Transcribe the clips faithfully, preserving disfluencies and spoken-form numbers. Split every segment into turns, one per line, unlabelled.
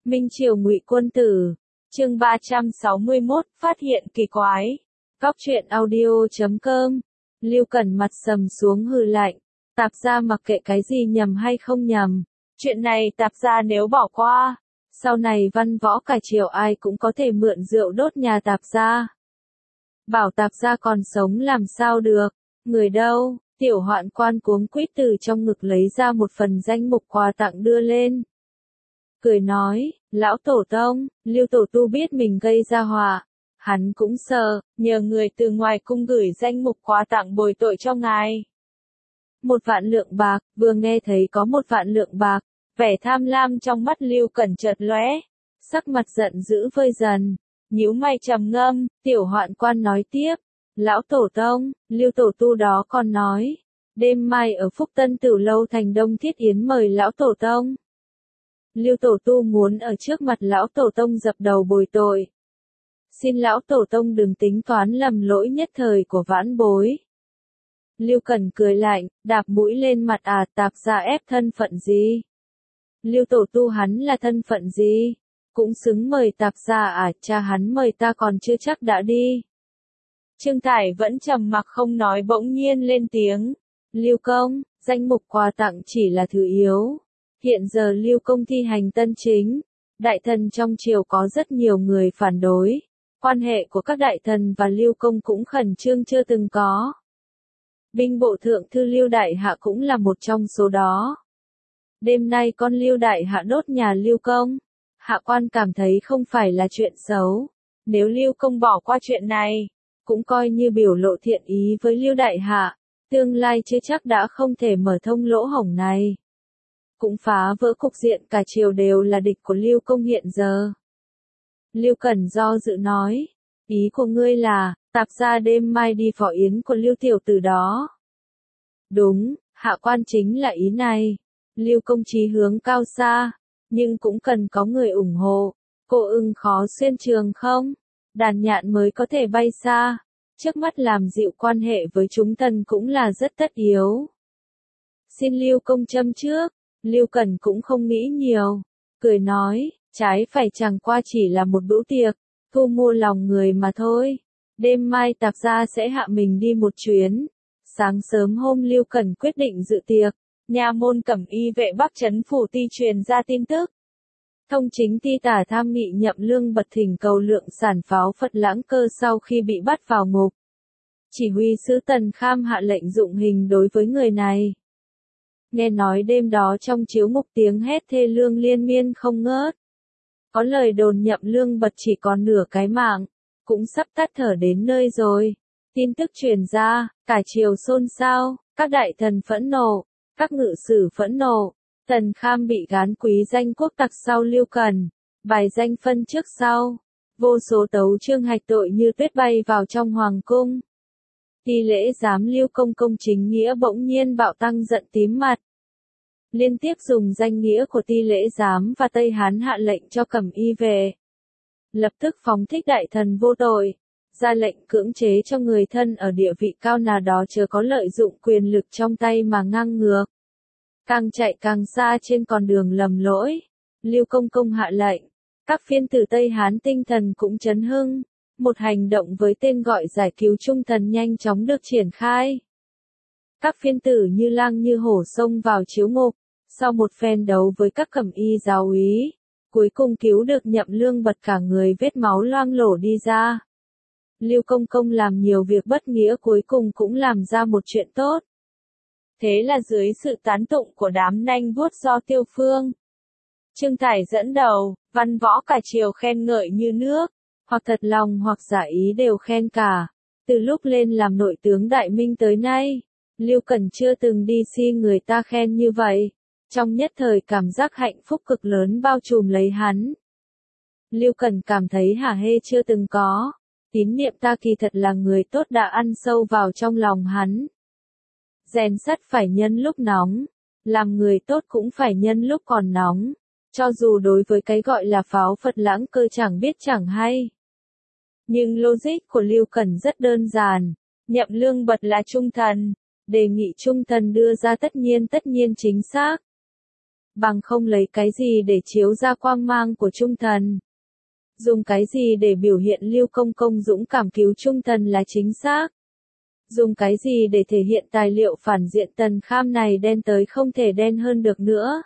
Minh Triều Ngụy Quân Tử, chương ba trăm sáu mươi mốt, phát hiện kỳ quái. Góc truyện audio chấm com. Lưu Cẩn mặt sầm xuống hừ lạnh, Tạp gia mặc kệ cái gì nhầm hay không nhầm, chuyện này Tạp gia nếu bỏ qua, sau này văn võ cả triều ai cũng có thể mượn rượu đốt nhà Tạp gia. Bảo Tạp gia còn sống làm sao được, người đâu? Tiểu Hoạn Quan cuống quýt từ trong ngực lấy ra một phần danh mục quà tặng đưa lên. Cười nói, lão tổ tông, Lưu tổ tu biết mình gây ra họa, hắn cũng sợ, nhờ người từ ngoài cung gửi danh mục quà tặng bồi tội cho ngài. Một vạn lượng bạc, vừa nghe thấy có một vạn lượng bạc, vẻ tham lam trong mắt Lưu Cẩn chợt lóe, sắc mặt giận dữ vơi dần, nhíu mày trầm ngâm. Tiểu Hoạn Quan nói tiếp, lão tổ tông, Lưu tổ tu đó còn nói, đêm mai ở Phúc Tân Tửu Lâu thành Đông Thiết Yến mời lão tổ tông. Lưu tổ tu muốn ở trước mặt lão tổ tông dập đầu bồi tội. Xin lão tổ tông đừng tính toán lầm lỗi nhất thời của vãn bối. Lưu Cẩn cười lạnh, đạp mũi lên mặt à, Tạp gia ép thân phận gì? Lưu tổ tu hắn là thân phận gì? Cũng xứng mời Tạp gia à, cha hắn mời ta còn chưa chắc đã đi. Trương Thải vẫn trầm mặc không nói, bỗng nhiên lên tiếng. Lưu công, danh mục quà tặng chỉ là thứ yếu. Hiện giờ Lưu công thi hành tân chính, đại thần trong triều có rất nhiều người phản đối, quan hệ của các đại thần và Lưu công cũng khẩn trương chưa từng có. Binh bộ thượng thư Lưu đại hạ cũng là một trong số đó. Đêm nay con Lưu đại hạ đốt nhà Lưu công, hạ quan cảm thấy không phải là chuyện xấu. Nếu Lưu công bỏ qua chuyện này, cũng coi như biểu lộ thiện ý với Lưu đại hạ, tương lai chưa chắc đã không thể mở thông lỗ hổng này. Cũng phá vỡ cục diện cả triều đều là địch của Lưu công hiện giờ. Lưu Cẩn do dự nói, ý của ngươi là, Tạp gia đêm mai đi phỏ yến của Lưu tiểu tử đó. Đúng, hạ quan chính là ý này. Lưu công chí hướng cao xa, nhưng cũng cần có người ủng hộ. Cô ưng khó xuyên trường không? Đàn nhạn mới có thể bay xa. Trước mắt làm dịu quan hệ với chúng thần cũng là rất tất yếu. Xin Lưu công châm trước. Lưu Cẩn cũng không nghĩ nhiều, cười nói, trái phải chẳng qua chỉ là một bữa tiệc, thu mua lòng người mà thôi. Đêm mai Tạp gia sẽ hạ mình đi một chuyến. Sáng sớm hôm Lưu Cẩn quyết định dự tiệc, nha môn Cẩm Y vệ Bắc Trấn phủ ti truyền ra tin tức. Thông chính ti tả tham nghị Nhậm Lương bật thỉnh cầu lượng sản pháo Phật Lãng Cơ sau khi bị bắt vào ngục. Chỉ huy sứ Tần Kham hạ lệnh dụng hình đối với người này. Nghe nói đêm đó trong chiếu ngục tiếng hét thê lương liên miên không ngớt. Có lời đồn Nhậm Lương bật chỉ còn nửa cái mạng, cũng sắp tắt thở đến nơi rồi. Tin tức truyền ra, cả triều xôn xao, các đại thần phẫn nộ, các ngự sử phẫn nộ. Tần Kham bị gán quý danh quốc tặc sau Lưu Cẩn, bài danh phân trước sau. Vô số tấu chương hạch tội như tuyết bay vào trong hoàng cung. Ti lễ giám Lưu công công chính nghĩa bỗng nhiên bạo tăng giận tím mặt. Liên tiếp dùng danh nghĩa của ti lễ giám và Tây Hán hạ lệnh cho Cẩm Y vệ. Lập tức phóng thích đại thần vô tội, ra lệnh cưỡng chế cho người thân ở địa vị cao nào đó chớ có lợi dụng quyền lực trong tay mà ngang ngược. Càng chạy càng xa trên con đường lầm lỗi, Lưu công công hạ lệnh, các phiên tử Tây Hán tinh thần cũng chấn hưng. Một hành động với tên gọi giải cứu trung thần nhanh chóng được triển khai. Các phiên tử như lang như hổ xông vào chiếu ngục, sau một phen đấu với các Cẩm Y giáo úy, cuối cùng cứu được Nhậm Lương bật cả người vết máu loang lổ đi ra. Lưu công công làm nhiều việc bất nghĩa cuối cùng cũng làm ra một chuyện tốt. Thế là dưới sự tán tụng của đám nanh vuốt do Tiêu Phương, Trương Thải dẫn đầu, văn võ cả triều khen ngợi như nước. Hoặc thật lòng hoặc giả ý đều khen cả. Từ lúc lên làm nội tướng Đại Minh tới nay, Lưu Cẩn chưa từng đi si người ta khen như vậy. Trong nhất thời cảm giác hạnh phúc cực lớn bao trùm lấy hắn. Lưu Cẩn cảm thấy hả hê chưa từng có. Tín niệm ta kỳ thật là người tốt đã ăn sâu vào trong lòng hắn. Rèn sắt phải nhân lúc nóng, làm người tốt cũng phải nhân lúc còn nóng. Cho dù đối với cái gọi là pháo Phật Lãng Cơ chẳng biết chẳng hay. Nhưng logic của Lưu Cẩn rất đơn giản, Nhậm Lương bật là trung thần, đề nghị trung thần đưa ra tất nhiên tất nhiên chính xác. bằng không lấy cái gì để chiếu ra quang mang của trung thần. Dùng cái gì để biểu hiện Lưu Công Công dũng cảm cứu trung thần là chính xác. Dùng cái gì để thể hiện tài liệu phản diện Tần Kham này đen tới không thể đen hơn được nữa.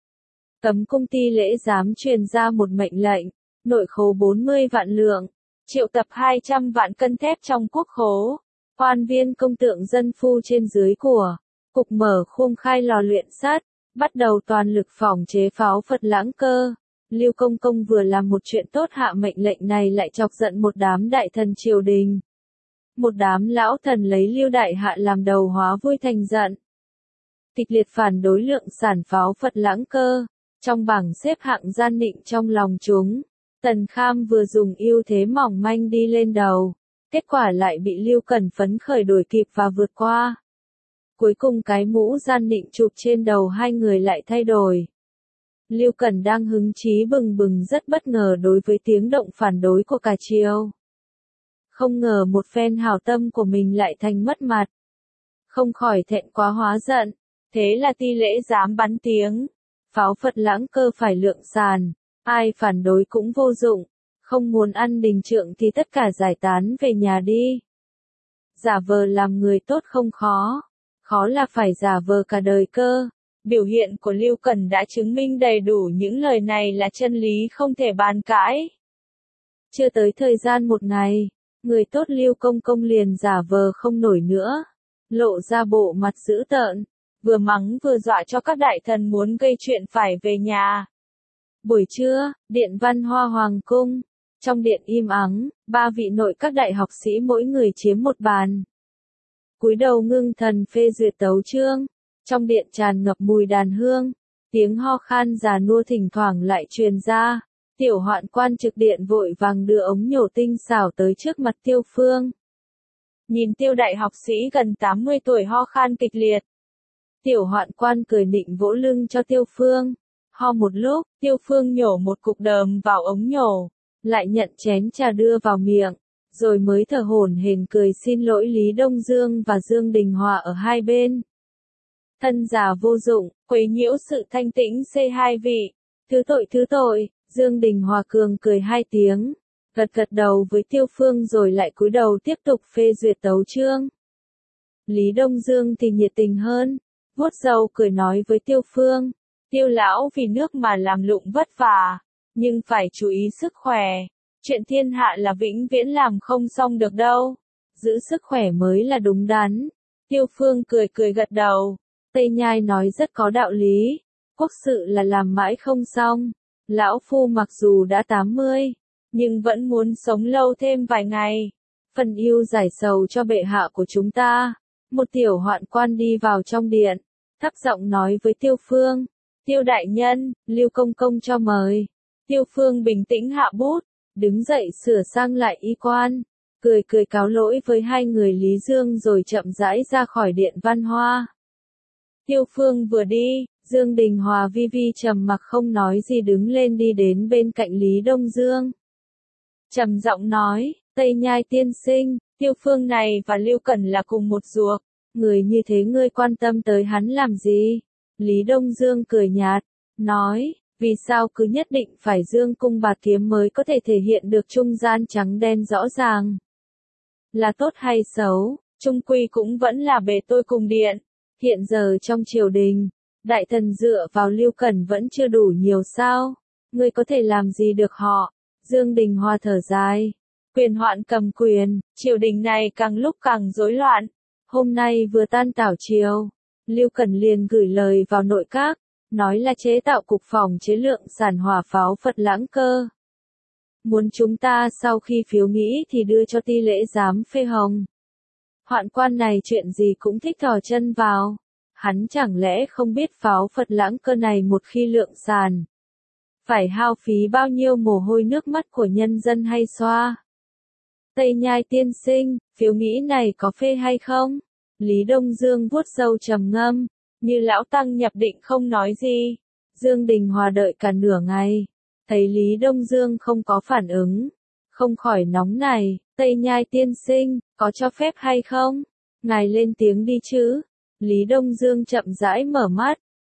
Cấm công ty lễ giám truyền ra một mệnh lệnh, nội khố bốn mươi vạn lượng, triệu tập hai trăm vạn cân thép trong quốc khố, quan viên công tượng dân phu trên dưới của, cục mở khung khai lò luyện sắt, bắt đầu toàn lực phòng chế pháo Phật Lãng Cơ. Lưu Công Công vừa làm một chuyện tốt hạ mệnh lệnh này lại chọc giận một đám đại thần triều đình. Một đám lão thần lấy Lưu Đại Hạ làm đầu hóa vui thành giận. Kịch liệt phản đối lượng sản pháo Phật Lãng Cơ. Trong bảng xếp hạng gian định trong lòng chúng, Tần Kham vừa dùng ưu thế mỏng manh đi lên đầu, kết quả lại bị Lưu Cẩn phấn khởi đuổi kịp và vượt qua. Cuối cùng cái mũ gian định chụp trên đầu hai người lại thay đổi. Lưu Cẩn đang hứng chí bừng bừng rất bất ngờ đối với tiếng động phản đối của cả triều. Không ngờ một phen hảo tâm của mình lại thành mất mặt. Không khỏi thẹn quá hóa giận, thế là ti lễ dám bắn tiếng. Pháo Phật Lãng Cơ phải lượng sàn, ai phản đối cũng vô dụng, không muốn ăn đình trượng thì tất cả giải tán về nhà đi. Giả vờ làm người tốt không khó, khó là phải giả vờ cả đời cơ. Biểu hiện của Lưu Cẩn đã chứng minh đầy đủ những lời này là chân lý không thể bàn cãi. Chưa tới thời gian một ngày, người tốt Lưu Công Công liền giả vờ không nổi nữa, lộ ra bộ mặt dữ tợn. Vừa mắng vừa dọa cho các đại thần muốn gây chuyện phải về nhà. Buổi trưa, điện Văn Hoa Hoàng cung. Trong điện im ắng, ba vị nội các đại học sĩ mỗi người chiếm một bàn. Cúi đầu ngưng thần phê duyệt tấu chương. Trong điện tràn ngập mùi đàn hương. Tiếng ho khan già nua thỉnh thoảng lại truyền ra. Tiểu hoạn quan trực điện vội vàng đưa ống nhổ tinh xảo tới trước mặt Tiêu Phương. Nhìn Tiêu đại học sĩ gần tám mươi tuổi ho khan kịch liệt. Tiểu hoạn quan cười nịnh vỗ lưng cho Tiêu Phương. Ho một lúc, Tiêu Phương nhổ một cục đờm vào ống nhổ, lại nhận chén trà đưa vào miệng, rồi mới thở hổn hển cười xin lỗi Lý Đông Dương và Dương Đình Hòa ở hai bên. Thân già vô dụng, quấy nhiễu sự thanh tĩnh C hai vị. Thứ tội thứ tội, Dương Đình Hòa cường cười hai tiếng, gật gật đầu với Tiêu Phương rồi lại cúi đầu tiếp tục phê duyệt tấu chương. Lý Đông Dương thì nhiệt tình hơn. Vuốt râu cười nói với Tiêu Phương, Tiêu lão vì nước mà làm lụng vất vả, nhưng phải chú ý sức khỏe, chuyện thiên hạ là vĩnh viễn làm không xong được đâu, giữ sức khỏe mới là đúng đắn. Tiêu Phương cười cười gật đầu, Tây Nhai nói rất có đạo lý, quốc sự là làm mãi không xong, lão phu mặc dù đã tám mươi, nhưng vẫn muốn sống lâu thêm vài ngày, phần yêu giải sầu cho bệ hạ của chúng ta. Một tiểu hoạn quan đi vào trong điện, thấp giọng nói với Tiêu Phương, Tiêu đại nhân, Lưu Công Công cho mời. Tiêu Phương bình tĩnh hạ bút, đứng dậy sửa sang lại y quan, cười cười cáo lỗi với hai người Lý Dương rồi chậm rãi ra khỏi điện Văn Hoa. Tiêu Phương vừa đi, Dương Đình Hòa vi vi trầm mặc không nói gì đứng lên đi đến bên cạnh Lý Đông Dương. Trầm giọng nói, Tây Nhai tiên sinh, Tiêu Phương này và Lưu Cẩn là cùng một ruột. Người như thế ngươi quan tâm tới hắn làm gì? Lý Đông Dương cười nhạt, nói, vì sao cứ nhất định phải dương cung bạt kiếm mới có thể thể hiện được trung gian trắng đen rõ ràng? Là tốt hay xấu, trung quy cũng vẫn là bề tôi cùng điện. Hiện giờ trong triều đình, đại thần dựa vào Lưu Cẩn vẫn chưa đủ nhiều sao? Ngươi có thể làm gì được họ? Dương Đình Hòa thở dài, quyền hoạn cầm quyền, triều đình này càng lúc càng rối loạn. Hôm nay vừa tan tảo triều, Lưu Cẩn liền gửi lời vào nội các, nói là chế tạo cục phòng chế lượng sản hỏa pháo Phật Lãng Cơ. Muốn chúng ta sau khi phiếu nghĩ thì đưa cho ti lễ giám phê hồng. Hoạn quan này chuyện gì cũng thích thò chân vào. Hắn chẳng lẽ không biết pháo Phật Lãng Cơ này một khi lượng sàn, phải hao phí bao nhiêu mồ hôi nước mắt của nhân dân hay xoa? Tây Nhai tiên sinh, phiếu nghĩ này có phê hay không? Lý Đông Dương vuốt râu trầm ngâm, như lão tăng nhập định không nói gì. Dương Đình Hòa đợi cả nửa ngày, thấy Lý Đông Dương không có phản ứng, không khỏi nóng này, Tây Nhai tiên sinh, có cho phép hay không? Ngài lên tiếng đi chứ. Lý Đông Dương chậm rãi mở mắt,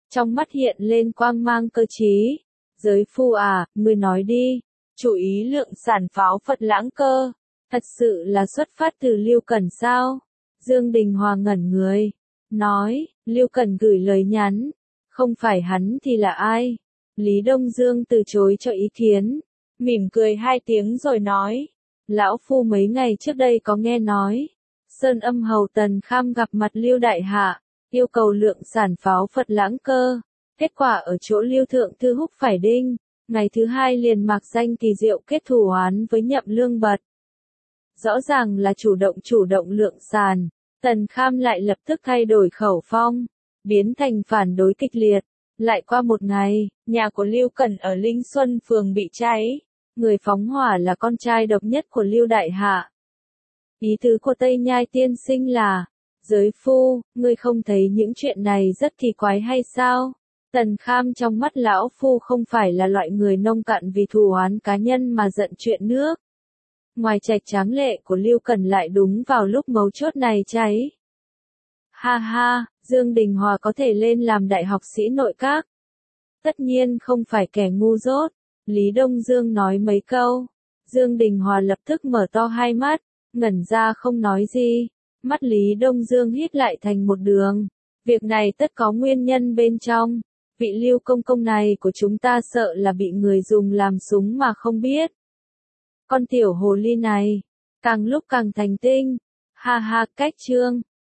trong mắt hiện lên quang mang cơ trí. Giới phu à, ngươi nói đi, chủ ý lượng sản pháo Phật Lãng Cơ, thật sự là xuất phát từ Lưu Cẩn sao? Dương Đình Hòa ngẩn người, nói, Lưu Cẩn gửi lời nhắn, không phải hắn thì là ai? Lý Đông Dương từ chối cho ý kiến, mỉm cười hai tiếng rồi nói, lão phu mấy ngày trước đây có nghe nói, Sơn Âm Hầu Tần Kham gặp mặt Lưu Đại Hạ, yêu cầu lượng sản pháo Phật Lãng Cơ, kết quả ở chỗ Lưu Thượng Thư húc phải đinh, ngày thứ hai liền mạc danh kỳ diệu kết thù oán với Nhậm Lương Bật. Rõ ràng là chủ động chủ động lượng sản, Tần Kham lại lập tức thay đổi khẩu phong, biến thành phản đối kịch liệt. Lại qua một ngày, nhà của Lưu Cẩn ở Linh Xuân phường bị cháy, người phóng hỏa là con trai độc nhất của Lưu Đại Hạ. Ý tứ của Tây Nhai tiên sinh là, giới phu, ngươi không thấy những chuyện này rất kỳ quái hay sao? Tần Kham trong mắt lão phu không phải là loại người nông cạn vì thù oán cá nhân mà giận chuyện nước. Ngoài trạch tráng lệ của Lưu Cẩn lại đúng vào lúc mấu chốt này cháy. Ha ha, Dương Đình Hòa có thể lên làm đại học sĩ nội các. Tất nhiên không phải kẻ ngu dốt. Lý Đông Dương nói mấy câu. Dương Đình Hòa lập tức mở to hai mắt, ngẩn ra không nói gì. Mắt Lý Đông Dương hít lại thành một đường. Việc này tất có nguyên nhân bên trong. Vị Lưu công công này của chúng ta sợ là bị người dùng làm súng mà không biết. Con tiểu hồ ly này, càng lúc càng thành tinh. Ha ha, cách trương.